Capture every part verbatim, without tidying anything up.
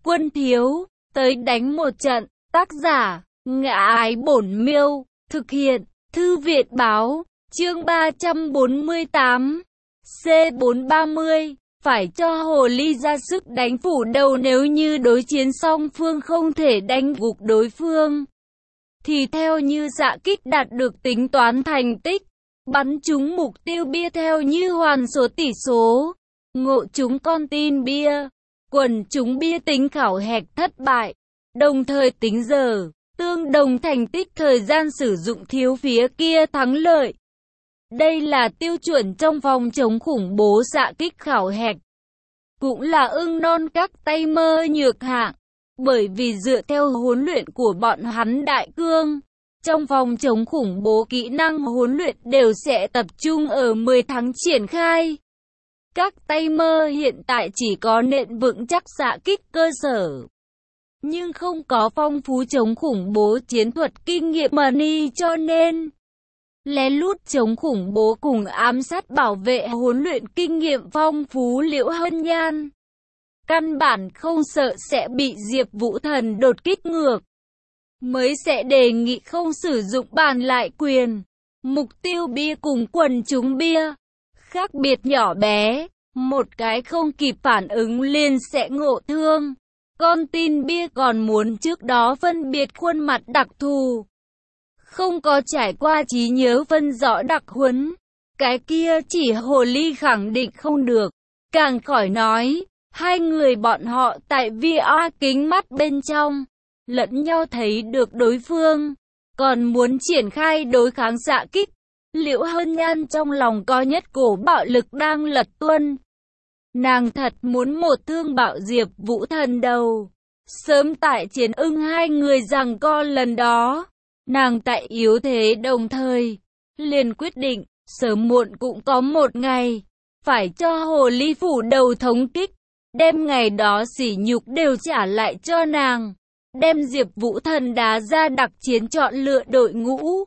Quân thiếu, tới đánh một trận. Tác giả, Ngã Ái Bổn Miêu. Thực hiện, Thư viện Báo. Chương ba trăm bốn mươi tám. C bốn ba mươi. Phải cho hồ ly ra sức đánh phủ đầu, nếu như đối chiến song phương không thể đánh gục đối phương, thì theo như Dạ Kích đạt được tính toán thành tích, bắn trúng mục tiêu bia theo như hoàn số tỷ số, ngộ trúng con tin bia, quần trúng bia tính khảo hạch thất bại, đồng thời tính giờ, tương đồng thành tích thời gian sử dụng thiếu phía kia thắng lợi. Đây là tiêu chuẩn trong phòng chống khủng bố Dạ Kích khảo hạch, cũng là ưng non các tay mơ nhược hạng, bởi vì dựa theo huấn luyện của bọn hắn đại cương, trong phòng chống khủng bố kỹ năng huấn luyện đều sẽ tập trung ở mười tháng triển khai. Các tay mơ hiện tại chỉ có nền vững chắc Dạ Kích cơ sở, nhưng không có phong phú chống khủng bố chiến thuật kinh nghiệm money, cho nên lén lút chống khủng bố cùng ám sát bảo vệ huấn luyện kinh nghiệm phong phú Liễu Hân Nhan căn bản không sợ sẽ bị Diệp Vũ Thần đột kích ngược, mới sẽ đề nghị không sử dụng bàn lại quyền. Mục tiêu bia cùng quần chúng bia khác biệt nhỏ bé, một cái không kịp phản ứng liền sẽ ngộ thương. Con tin bia còn muốn trước đó phân biệt khuôn mặt đặc thù, không có trải qua trí nhớ phân rõ đặc huấn, cái kia chỉ hồ ly khẳng định không được. Càng khỏi nói, hai người bọn họ tại vê rờ kính mắt bên trong, lẫn nhau thấy được đối phương, còn muốn triển khai đối kháng Dạ Kích. Liễu Hân Nhan trong lòng có nhất cổ bạo lực đang lật tuôn. Nàng thật muốn một thương bạo Diệp Vũ Thần đầu. Sớm tại chiến ưng hai người giằng co lần đó, nàng tại yếu thế đồng thời, liền quyết định, sớm muộn cũng có một ngày, phải cho hồ ly phủ đầu thống kích, đem ngày đó sỉ nhục đều trả lại cho nàng, đem Diệp Vũ Thần đá ra đặc chiến chọn lựa đội ngũ,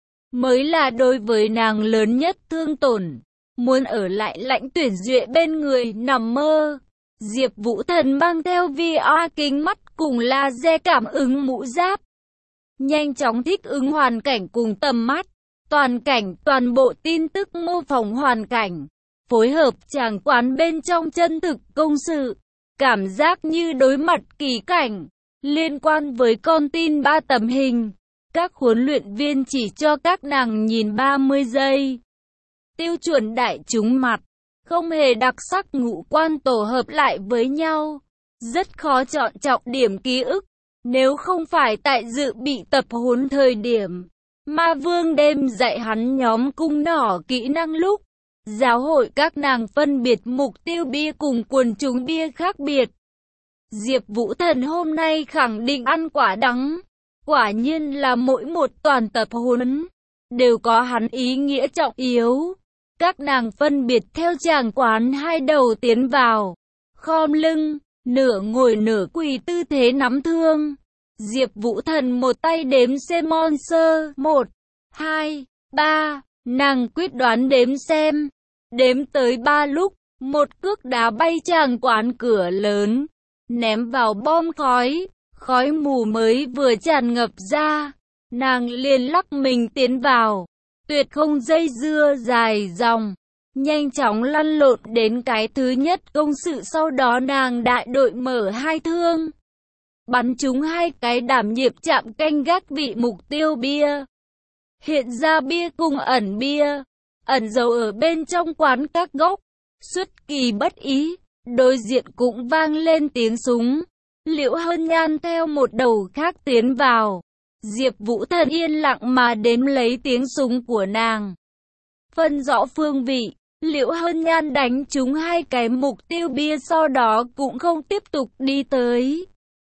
mới là đối với nàng lớn nhất thương tổn. Muốn ở lại Lãnh Tuyển Duệ bên người nằm mơ. Diệp Vũ Thần mang theo vê rờ kính mắt cùng laser cảm ứng mũ giáp, nhanh chóng thích ứng hoàn cảnh cùng tầm mắt, toàn cảnh, toàn bộ tin tức mô phỏng hoàn cảnh, phối hợp tràng quán bên trong chân thực công sự, cảm giác như đối mặt kỳ cảnh. Liên quan với con tin ba tấm hình, các huấn luyện viên chỉ cho các nàng nhìn ba mươi giây. Tiêu chuẩn đại chúng mặt, không hề đặc sắc ngũ quan tổ hợp lại với nhau, rất khó chọn trọng điểm ký ức. Nếu không phải tại dự bị tập huấn thời điểm, Ma Vương đêm dạy hắn nhóm cung nỏ kỹ năng lúc, giáo hội các nàng phân biệt mục tiêu bia cùng quần chúng bia khác biệt. Diệp Vũ Thần hôm nay khẳng định ăn quả đắng, quả nhiên là mỗi một toàn tập huấn đều có hắn ý nghĩa trọng yếu. Các nàng phân biệt theo tràng quán hai đầu tiến vào, khom lưng, nửa ngồi nửa quỳ tư thế nắm thương. Diệp Vũ Thần một tay đếm xem monster, một, hai, ba, nàng quyết đoán đếm xem. Đếm tới ba lúc, một cước đá bay tràng quán cửa lớn, ném vào bom khói, khói mù mới vừa tràn ngập ra, nàng liền lắc mình tiến vào, tuyệt không dây dưa dài dòng, nhanh chóng lăn lộn đến cái thứ nhất công sự. Sau đó nàng đại đội mở hai thương, bắn trúng hai cái đảm nhiệm chạm canh gác vị mục tiêu bia. Hiện ra bia cùng ẩn bia, ẩn giấu ở bên trong quán các góc, xuất kỳ bất ý, đối diện cũng vang lên tiếng súng. Liễu Hân Nhan theo một đầu khác tiến vào, Diệp Vũ Thần yên lặng mà đếm lấy tiếng súng của nàng. Phân rõ phương vị, Liễu Hân Nhan đánh trúng hai cái mục tiêu bia, sau đó cũng không tiếp tục đi tới,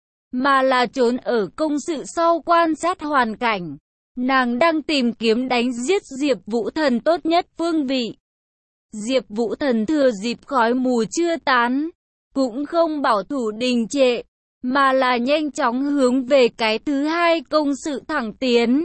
mà là trốn ở công sự sau quan sát hoàn cảnh. Nàng đang tìm kiếm đánh giết Diệp Vũ Thần tốt nhất phương vị. Diệp Vũ Thần thừa dịp khói mù chưa tán, cũng không bảo thủ đình trệ, mà là nhanh chóng hướng về cái thứ hai công sự thẳng tiến.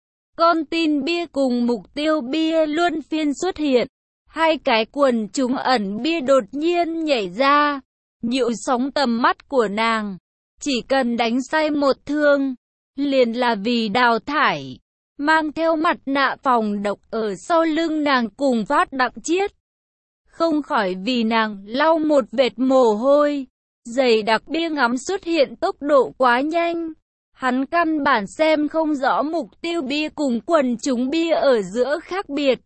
Con tin bia cùng mục tiêu bia luân phiên xuất hiện, hai cái quần chúng ẩn bia đột nhiên nhảy ra, nhiễu sóng tầm mắt của nàng. chỉ cần đánh sai một thương, liền là vì đào thải. Mang theo mặt nạ phòng độc ở sau lưng nàng cùng Phát Đặng Chiết. Không khỏi vì nàng lau một vệt mồ hôi, dày đặc bia ngắm xuất hiện tốc độ quá nhanh. Hắn căn bản xem không rõ mục tiêu bia cùng quần chúng bia ở giữa khác biệt.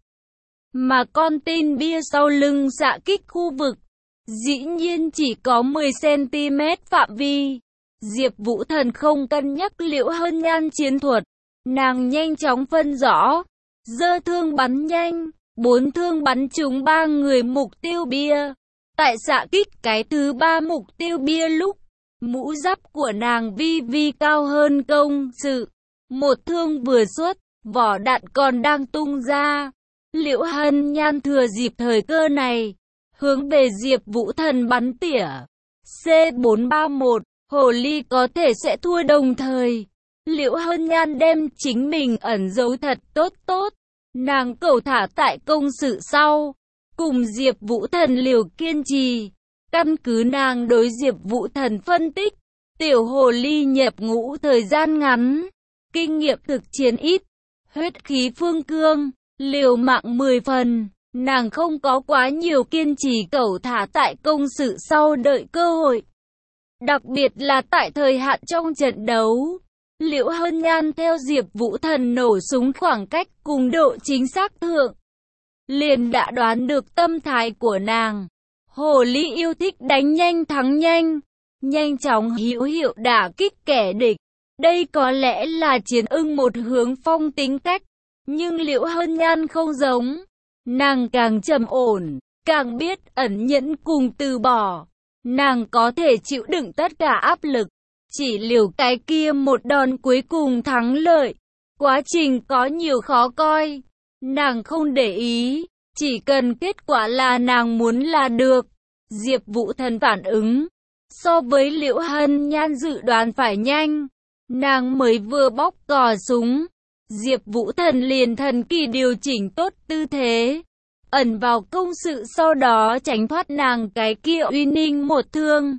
Mà con tin bia sau lưng xạ kích khu vực, dĩ nhiên chỉ có mười xăng ti mét phạm vi. Diệp Vũ Thần không cân nhắc Liễu Hân Nhan chiến thuật. Nàng nhanh chóng phân rõ, giơ thương bắn nhanh, bốn thương bắn trúng ba người mục tiêu bia. Tại xạ kích cái thứ ba mục tiêu bia lúc, mũ giáp của nàng vi vi cao hơn công sự. Một thương vừa xuất, vỏ đạn còn đang tung ra. Liễu Hân Nhan thừa dịp thời cơ này, hướng về Diệp Vũ Thần bắn tỉa. C bốn ba mốt, hồ ly có thể sẽ thua đồng thời. Liễu Hân Nhan đem chính mình ẩn giấu thật tốt tốt. Nàng cẩu thả tại công sự sau, cùng Diệp Vũ Thần liều kiên trì. Căn cứ nàng đối Diệp Vũ Thần phân tích, tiểu hồ ly nhập ngũ thời gian ngắn, kinh nghiệm thực chiến ít, huyết khí phương cương, liều mạng mười phần. Nàng không có quá nhiều kiên trì cẩu thả tại công sự sau đợi cơ hội. Đặc biệt là tại thời hạn trong trận đấu, Liễu Hân Nhan theo Diệp Vũ Thần nổ súng khoảng cách cùng độ chính xác thượng, liền đã đoán được tâm thái của nàng. Hồ ly yêu thích đánh nhanh thắng nhanh, nhanh chóng hữu hiệu đả kích kẻ địch. Đây có lẽ là chiến ưng một hướng phong tính cách, nhưng Liễu Hân Nhan không giống. Nàng càng trầm ổn, càng biết ẩn nhẫn cùng từ bỏ. Nàng có thể chịu đựng tất cả áp lực, chỉ liều cái kia một đòn cuối cùng thắng lợi. Quá trình có nhiều khó coi, nàng không để ý, chỉ cần kết quả là nàng muốn là được. Diệp Vũ Thần phản ứng, so với Liễu Hân Nhan dự đoán phải nhanh. Nàng mới vừa bóc cò súng, Diệp Vũ Thần liền thần kỳ điều chỉnh tốt tư thế, ẩn vào công sự, sau đó tránh thoát nàng cái kia uy ninh một thương.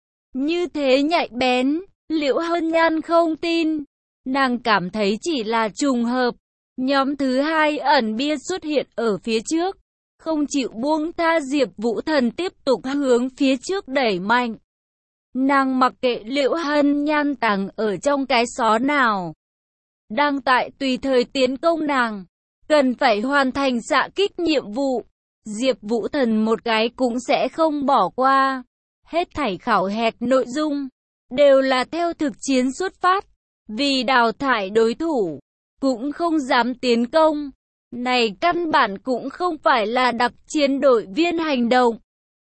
Như thế nhạy bén, Liễu Hân Nhan không tin. Nàng cảm thấy chỉ là trùng hợp. Nhóm thứ hai ẩn bia xuất hiện ở phía trước, không chịu buông tha. Diệp Vũ Thần tiếp tục hướng phía trước đẩy mạnh. Nàng mặc kệ Liễu Hân Nhan tàng ở trong cái xó nào, đang tại tùy thời tiến công nàng, cần phải hoàn thành xạ kích nhiệm vụ. Diệp Vũ Thần một cái cũng sẽ không bỏ qua. Hết thảy khảo hẹt nội dung đều là theo thực chiến xuất phát, vì đào thải đối thủ, cũng không dám tiến công. Này căn bản cũng không phải là đặc chiến đội viên hành động.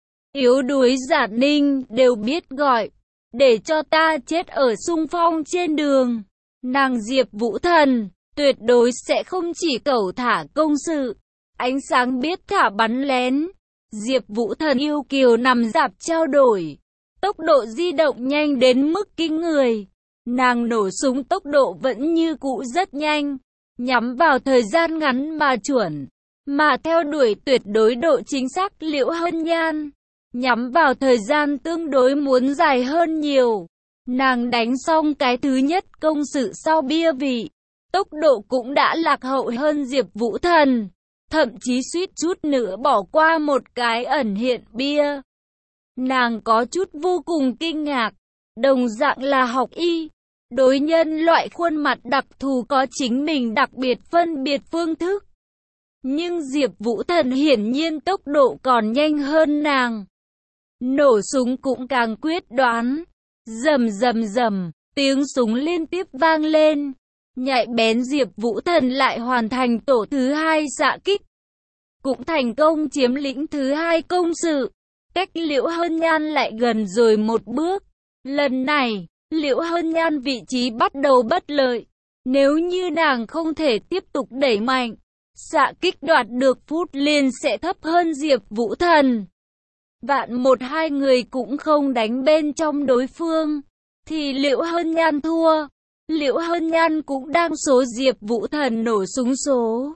Yếu đuối giả ninh đều biết gọi, để cho ta chết ở xung phong trên đường. Nàng Diệp Vũ Thần tuyệt đối sẽ không chỉ cẩu thả công sự, ánh sáng biết thả bắn lén. Diệp Vũ Thần yêu kiều nằm dạp trao đổi, tốc độ di động nhanh đến mức kinh người. Nàng nổ súng tốc độ vẫn như cũ rất nhanh, nhắm vào thời gian ngắn mà chuẩn, mà theo đuổi tuyệt đối độ chính xác. Liễu Hân Nhan nhắm vào thời gian tương đối muốn dài hơn nhiều. Nàng đánh xong cái thứ nhất công sự sau bia vị, tốc độ cũng đã lạc hậu hơn Diệp Vũ Thần, thậm chí suýt chút nữa bỏ qua một cái ẩn hiện bia. Nàng có chút vô cùng kinh ngạc, đồng dạng là học y, đối nhân loại khuôn mặt đặc thù có chính mình đặc biệt phân biệt phương thức. Nhưng Diệp Vũ Thần hiển nhiên tốc độ còn nhanh hơn nàng. Nổ súng cũng càng quyết đoán. Rầm rầm rầm, tiếng súng liên tiếp vang lên. Nhạy bén Diệp Vũ Thần lại hoàn thành tổ thứ hai xạ kích, cũng thành công chiếm lĩnh thứ hai công sự. Cách Liễu Hân Nhan lại gần rồi một bước. Lần này, Liễu Hân Nhan vị trí bắt đầu bất lợi. Nếu như nàng không thể tiếp tục đẩy mạnh, xạ kích đoạt được phút liền sẽ thấp hơn Diệp Vũ Thần. Vạn một hai người cũng không đánh bên trong đối phương, thì Liễu Hân Nhan thua. Liễu Hân Nhan cũng đang số Diệp Vũ Thần nổ súng số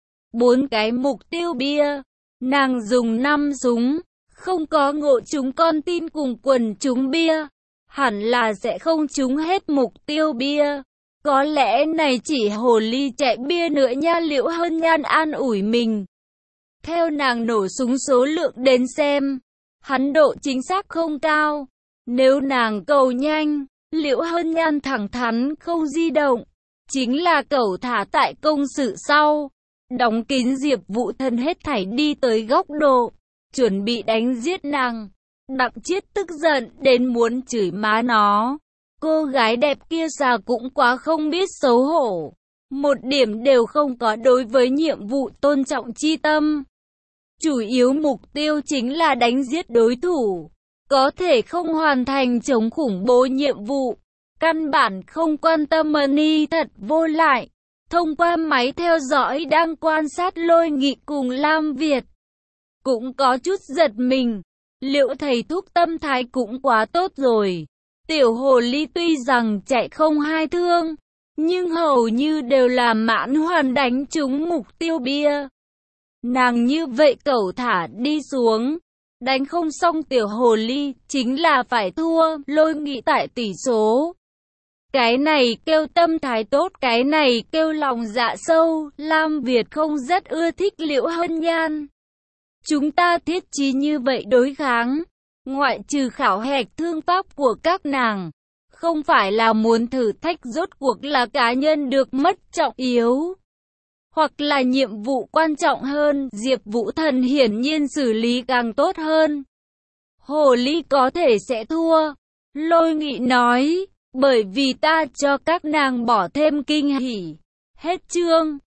bốn cái mục tiêu bia. Nàng dùng năm súng, không có ngộ trúng con tin cùng quần trúng bia. hẳn là sẽ không trúng hết mục tiêu bia. Có lẽ này chỉ hồ ly chạy bia nữa nha. Liễu Hân Nhan an ủi mình. Theo nàng nổ súng số lượng đến xem, hắn độ chính xác không cao. Nếu nàng cầu nhanh, Liễu Hân Nhan thẳng thắn không di động, chính là cẩu thả tại công sự sau. Đóng kín Diệp Vũ Thần hết thảy đi tới góc độ, chuẩn bị đánh giết nàng. Đặng Chiết tức giận đến muốn chửi má nó. Cô gái đẹp kia già cũng quá không biết xấu hổ. Một điểm đều không có đối với nhiệm vụ tôn trọng chi tâm. Chủ yếu mục tiêu chính là đánh giết đối thủ. Có thể không hoàn thành chống khủng bố nhiệm vụ. Căn bản không quan tâm money thật vô lại. Thông qua máy theo dõi đang quan sát Lôi Nghị cùng Lam Việt. Cũng có chút giật mình. Liệu thầy thuốc tâm thái cũng quá tốt rồi. Tiểu hồ ly tuy rằng chạy không hai thương, nhưng hầu như đều là mãn hoàn đánh trúng mục tiêu bia. Nàng như vậy cẩu thả đi xuống, đánh không xong tiểu hồ ly, chính là phải thua. Lôi Nghị tại tỷ số. Cái này kêu tâm thái tốt, cái này kêu lòng dạ sâu. Lam Việt không rất ưa thích Liễu Hân Nhan. Chúng ta thiết chí như vậy đối kháng, ngoại trừ khảo hạch thương pháp của các nàng, không phải là muốn thử thách rốt cuộc là cá nhân được mất trọng yếu, hoặc là nhiệm vụ quan trọng hơn. Diệp Vũ Thần hiển nhiên xử lý càng tốt hơn. Hồ ly có thể sẽ thua, Lôi Nghị nói, bởi vì ta cho các nàng bỏ thêm kinh hỉ. Hết chương.